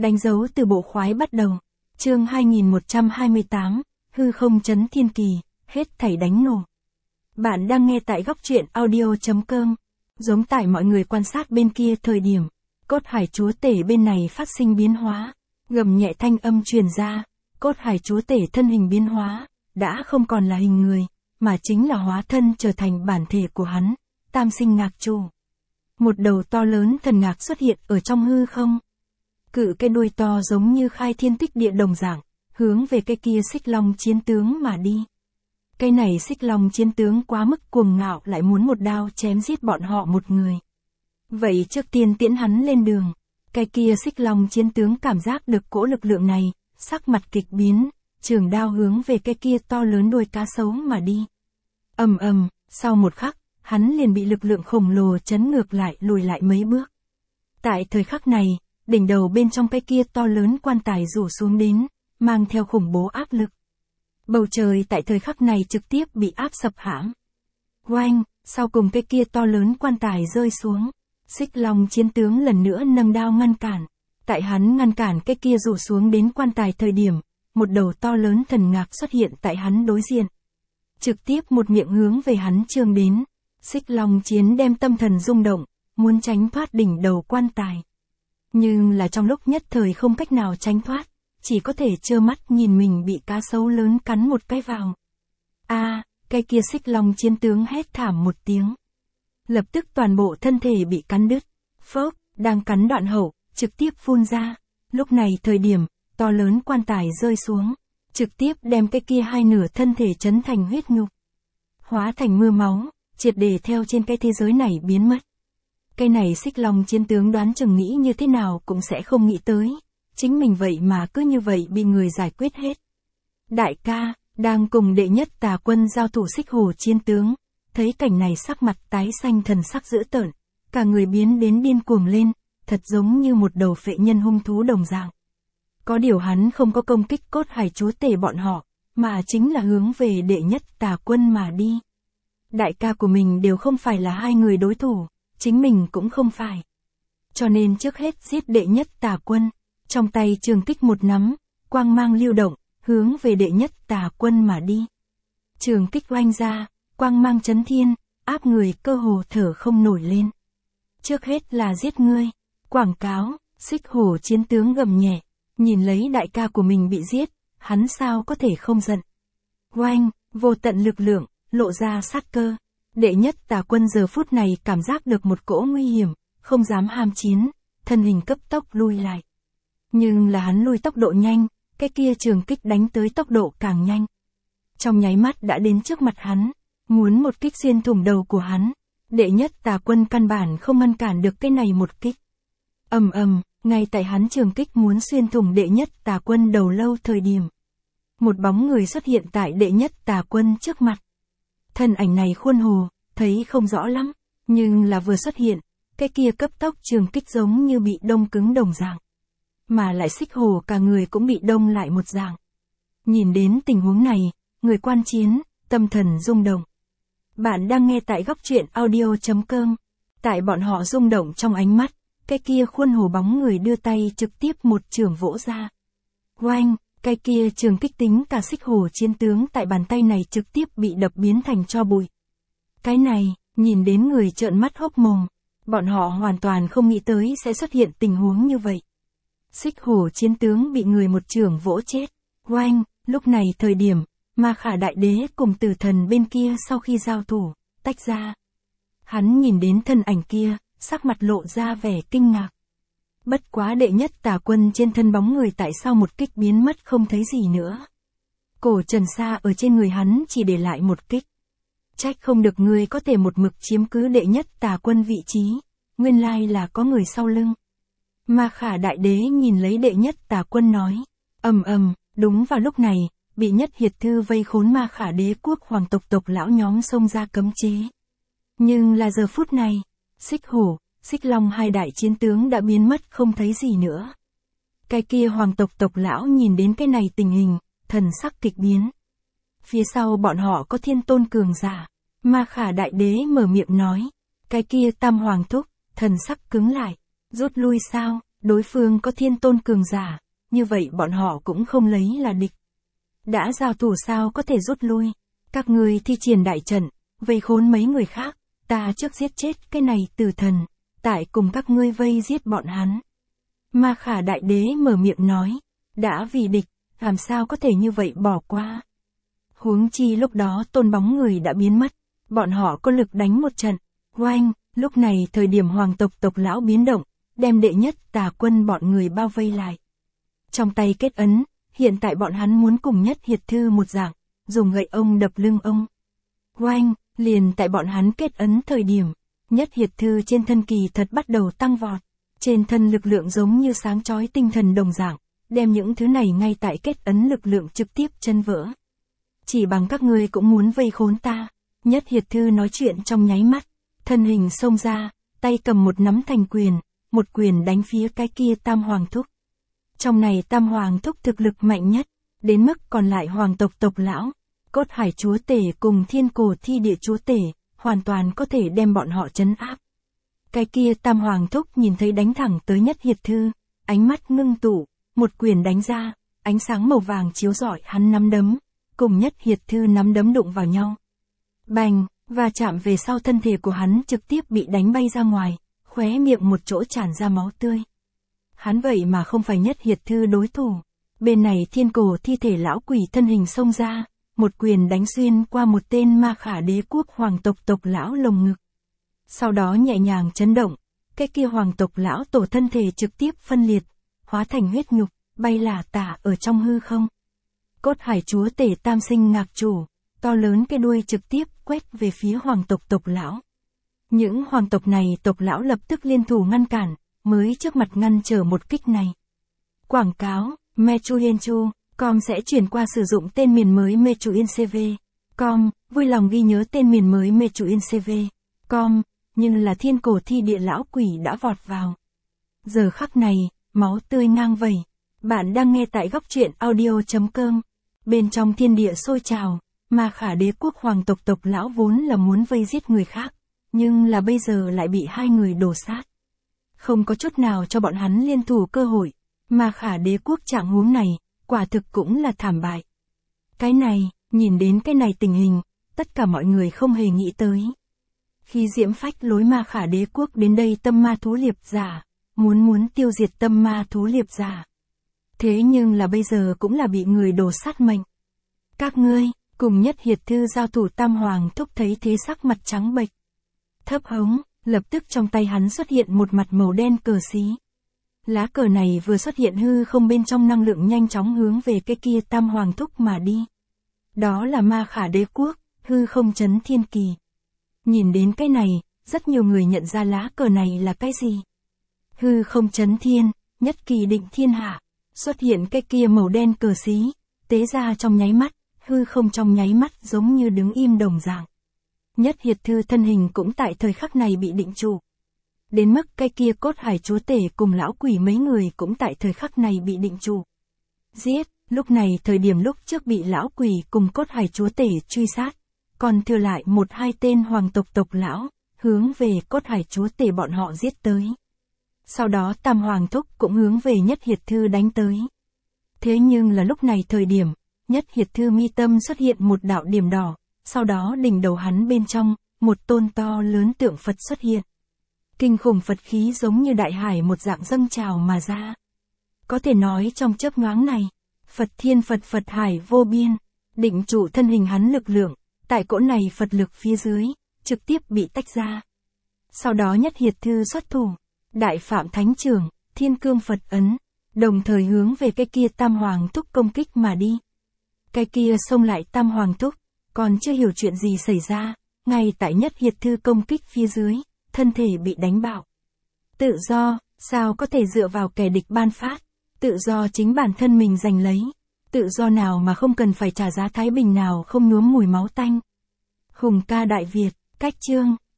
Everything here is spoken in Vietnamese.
Đánh dấu từ bộ khoái bắt đầu. Chương 2128, hư không chấn thiên kỳ, hết thảy đánh nổ. Bạn đang nghe tại góc truyện audio.com. Giống tại mọi người quan sát bên kia thời điểm, cốt hải chúa tể bên này phát sinh biến hóa, gầm nhẹ thanh âm truyền ra, cốt hải chúa tể thân hình biến hóa, đã không còn là hình người, mà chính là hóa thân trở thành bản thể của hắn, tam sinh ngạc chủ. Một đầu to lớn thần ngạc xuất hiện ở trong hư không. Cự cái đuôi to giống như khai thiên tích địa đồng dạng, hướng về cái kia xích long chiến tướng mà đi. Cái này xích long chiến tướng quá mức cuồng ngạo, lại muốn một đao chém giết bọn họ một người. Vậy trước tiên tiễn hắn lên đường. Cái kia xích long chiến tướng cảm giác được cỗ lực lượng này, sắc mặt kịch biến, trường đao hướng về cái kia to lớn đuôi cá sấu mà đi. Ầm ầm, sau một khắc, hắn liền bị lực lượng khổng lồ chấn ngược lại, lùi lại mấy bước. Tại thời khắc này, đỉnh đầu bên trong cái kia to lớn quan tài rủ xuống đến, mang theo khủng bố áp lực. Bầu trời tại thời khắc này trực tiếp bị áp sập hãm. Oanh, sau cùng cái kia to lớn quan tài rơi xuống. Xích long chiến tướng lần nữa nâng đao ngăn cản. Tại hắn ngăn cản cái kia rủ xuống đến quan tài thời điểm, một đầu to lớn thần ngạc xuất hiện tại hắn đối diện. Trực tiếp một miệng hướng về hắn trương đến. Xích long chiến đem tâm thần rung động, muốn tránh thoát đỉnh đầu quan tài. Nhưng là trong lúc nhất thời không cách nào tránh thoát, chỉ có thể trơ mắt nhìn mình bị cá sấu lớn cắn một cái vào. Cái kia xích long chiến tướng hét thảm một tiếng. Lập tức toàn bộ thân thể bị cắn đứt, phốc, đang cắn đoạn hậu, trực tiếp phun ra. Lúc này thời điểm, to lớn quan tài rơi xuống, trực tiếp đem cái kia hai nửa thân thể chấn thành huyết nhục. Hóa thành mưa máu, triệt để theo trên cái thế giới này biến mất. Cái này xích long chiến tướng đoán chừng nghĩ như thế nào cũng sẽ không nghĩ tới. Chính mình vậy mà cứ như vậy bị người giải quyết hết. Đại ca, đang cùng đệ nhất tà quân giao thủ xích hổ chiến tướng, thấy cảnh này sắc mặt tái xanh thần sắc dữ tợn, cả người biến đến điên cuồng lên, thật giống như một đầu phệ nhân hung thú đồng dạng. Có điều hắn không có công kích cốt hải chúa tể bọn họ, mà chính là hướng về đệ nhất tà quân mà đi. Đại ca của mình đều không phải là hai người đối thủ, chính mình cũng không phải. Cho nên trước hết giết đệ nhất tà quân. Trong tay trường kích một nắm, quang mang lưu động, hướng về đệ nhất tà quân mà đi. Trường kích oanh ra, quang mang chấn thiên, áp người cơ hồ thở không nổi lên. Trước hết là giết ngươi. Quảng cáo, xích hổ chiến tướng gầm nhẹ, nhìn lấy đại ca của mình bị giết, hắn sao có thể không giận. Oanh, vô tận lực lượng, lộ ra sát cơ. Đệ nhất tà quân giờ phút này cảm giác được một cỗ nguy hiểm, không dám ham chiến, thân hình cấp tốc lui lại. Nhưng là hắn lui tốc độ nhanh, cái kia trường kích đánh tới tốc độ càng nhanh. Trong nháy mắt đã đến trước mặt hắn, muốn một kích xuyên thủng đầu của hắn. Đệ nhất tà quân căn bản không ngăn cản được cái này một kích. Ầm ầm, ngay tại hắn trường kích muốn xuyên thủng đệ nhất tà quân đầu lâu thời điểm. Một bóng người xuất hiện tại đệ nhất tà quân trước mặt. Thân ảnh này khuôn hồ, thấy không rõ lắm, nhưng là vừa xuất hiện, cái kia cấp tốc trường kích giống như bị đông cứng đồng dạng. Mà lại xích hổ cả người cũng bị đông lại một dạng. Nhìn đến tình huống này, người quan chiến, tâm thần rung động. Bạn đang nghe tại góc truyện audio.com. Tại bọn họ rung động trong ánh mắt, cái kia khuôn hồ bóng người đưa tay trực tiếp một chưởng vỗ ra. Oanh, cái kia trường kích tính cả xích hổ chiến tướng tại bàn tay này trực tiếp bị đập biến thành tro bụi. Cái này, nhìn đến người trợn mắt hốc mồm, bọn họ hoàn toàn không nghĩ tới sẽ xuất hiện tình huống như vậy. Xích hổ chiến tướng bị người một chưởng vỗ chết. Oanh, lúc này thời điểm, Ma Khả Đại Đế cùng Tử Thần bên kia sau khi giao thủ, tách ra. Hắn nhìn đến thân ảnh kia, sắc mặt lộ ra vẻ kinh ngạc. Bất quá đệ nhất tà quân trên thân bóng người tại sao một kích biến mất không thấy gì nữa. Cổ trần sa ở trên người hắn chỉ để lại một kích. Trách không được người có thể một mực chiếm cứ đệ nhất tà quân vị trí, nguyên lai là có người sau lưng. Ma Khả Đại Đế nhìn lấy đệ nhất tà quân nói. Ầm ầm, đúng vào lúc này, bị nhất hiệt thư vây khốn Ma Khả đế quốc hoàng tộc lão nhóm xông ra cấm chế. Nhưng là giờ phút này, xích hổ, xích long hai đại chiến tướng đã biến mất không thấy gì nữa. Cái kia hoàng tộc lão nhìn đến cái này tình hình, thần sắc kịch biến. Phía sau bọn họ có thiên tôn cường giả. Ma Khả Đại Đế mở miệng nói. Cái kia tam hoàng thúc, thần sắc cứng lại. Rút lui sao? đối phương có thiên tôn cường giả, như vậy bọn họ cũng không lấy là địch. Đã giao thủ sao có thể rút lui, các ngươi thi triển đại trận, vây khốn mấy người khác, ta trước giết chết cái này tử thần, tại cùng các ngươi vây giết bọn hắn. Ma Khả Đại Đế mở miệng nói, đã vì địch, làm sao có thể như vậy bỏ qua. Huống chi lúc đó tôn bóng người đã biến mất, bọn họ có lực đánh một trận, oanh, lúc này thời điểm hoàng tộc tộc lão biến động, đem đệ nhất tà quân bọn người bao vây lại. Trong tay kết ấn, hiện tại bọn hắn muốn cùng Nhất Hiệt Thư một dạng, dùng gậy ông đập lưng ông. Oanh, liền tại bọn hắn kết ấn thời điểm, Nhất Hiệt Thư trên thân kỳ thật bắt đầu tăng vọt, trên thân lực lượng giống như sáng chói tinh thần đồng dạng, đem những thứ này ngay tại kết ấn lực lượng trực tiếp chân vỡ. Chỉ bằng các ngươi cũng muốn vây khốn ta. Nhất Hiệt Thư nói chuyện trong nháy mắt, thân hình xông ra, tay cầm một nắm thành quyền, một quyền đánh phía cái kia Tam Hoàng Thúc. Trong này Tam Hoàng Thúc thực lực mạnh nhất, đến mức còn lại hoàng tộc tộc lão, Cốt Hải Chúa Tể cùng Thiên Cổ Thi Địa Chúa Tể, hoàn toàn có thể đem bọn họ trấn áp. Cái kia Tam Hoàng Thúc nhìn thấy đánh thẳng tới Nhất Hiệt Thư, ánh mắt ngưng tụ, một quyền đánh ra, ánh sáng màu vàng chiếu rọi hắn nắm đấm, cùng Nhất Hiệt Thư nắm đấm đụng vào nhau. Bành, và chạm về sau thân thể của hắn trực tiếp bị đánh bay ra ngoài, khóe miệng một chỗ tràn ra máu tươi. Hắn vậy mà không phải Nhất Hiệt Thư đối thủ. Bên này Thiên Cổ Thi Thể lão quỷ thân hình xông ra, một quyền đánh xuyên qua một tên Ma Khả Đế quốc hoàng tộc tộc lão lồng ngực. Sau đó nhẹ nhàng chấn động, cái kia hoàng tộc lão tổ thân thể trực tiếp phân liệt, hóa thành huyết nhục, bay lả tả ở trong hư không. Cốt Hải Chúa Tể Tam Sinh Ngạc Chủ, to lớn cái đuôi trực tiếp quét về phía hoàng tộc tộc lão. Những hoàng tộc này tộc lão lập tức liên thủ ngăn cản, mới trước mặt ngăn trở một kích này. Quảng cáo, Mechuyenchu.com sẽ chuyển qua sử dụng tên miền mới Mechuyencv.com, vui lòng ghi nhớ tên miền mới Mechuyencv.com, nhưng là Thiên Cổ Thi Địa lão quỷ đã vọt vào. Giờ khắc này, máu tươi ngang vẩy. Bạn đang nghe tại góc truyện audio.com. Bên trong thiên địa sôi trào, Ma Khả Đế quốc hoàng tộc tộc lão vốn là muốn vây giết người khác, nhưng là bây giờ lại bị hai người đổ sát. Không có chút nào cho bọn hắn liên thủ cơ hội. Ma Khả Đế quốc trạng huống này, quả thực cũng là thảm bại. Cái này, nhìn đến cái này tình hình, tất cả mọi người không hề nghĩ tới. Khi Diễm Phách lối Ma Khả Đế quốc đến đây tâm ma thú liệp giả, muốn tiêu diệt tâm ma thú liệp giả. Thế nhưng là bây giờ cũng là bị người đổ sát mệnh. Các ngươi, cùng Nhất Hiệt Thư giao thủ Tam Hoàng Thúc thấy thế sắc mặt trắng bệch. Thấp hống, lập tức trong tay hắn xuất hiện một mặt màu đen cờ xí. Lá cờ này vừa xuất hiện hư không bên trong năng lượng nhanh chóng hướng về cái kia Tam Hoàng Thúc mà đi. Đó là Ma Khả Đế quốc, hư không chấn thiên kỳ. Nhìn đến cái này, rất nhiều người nhận ra lá cờ này là cái gì. Hư không chấn thiên, nhất kỳ định thiên hạ. Xuất hiện cái kia màu đen cờ xí, tế ra trong nháy mắt, hư không trong nháy mắt giống như đứng im đồng dạng. Nhất Hiệt Thư thân hình cũng tại thời khắc này bị định trụ. Đến mức cái kia Cốt Hải Chúa Tể cùng lão quỷ mấy người cũng tại thời khắc này bị định trụ. Giết, lúc này thời điểm lúc trước bị lão quỷ cùng Cốt Hải Chúa Tể truy sát, còn thừa lại một hai tên hoàng tộc tộc lão, hướng về Cốt Hải Chúa Tể bọn họ giết tới. Sau đó Tam Hoàng Thúc cũng hướng về Nhất Hiệt Thư đánh tới. Thế nhưng là lúc này thời điểm, Nhất Hiệt Thư mi tâm xuất hiện một đạo điểm đỏ, sau đó đỉnh đầu hắn bên trong, một tôn to lớn tượng Phật xuất hiện. Kinh khủng Phật khí giống như đại hải một dạng dâng trào mà ra. Có thể nói trong chớp nhoáng này, Phật thiên Phật Phật hải vô biên, định trụ thân hình hắn lực lượng, tại cỗ này Phật lực phía dưới, trực tiếp bị tách ra. Sau đó Nhất Hiệt Thư xuất thủ. Đại Phạm Thánh Trường, Thiên Cương Phật Ấn, đồng thời hướng về cái kia Tam Hoàng Thúc công kích mà đi. Cái kia xông lại Tam Hoàng Thúc, còn chưa hiểu chuyện gì xảy ra, ngay tại Nhất Hiệt Thư công kích phía dưới, thân thể bị đánh bạo. Tự do, sao có thể dựa vào kẻ địch ban phát, tự do chính bản thân mình giành lấy, tự do nào mà không cần phải trả giá thái bình nào không nhuốm mùi máu tanh. Hùng ca Đại Việt, cách chương.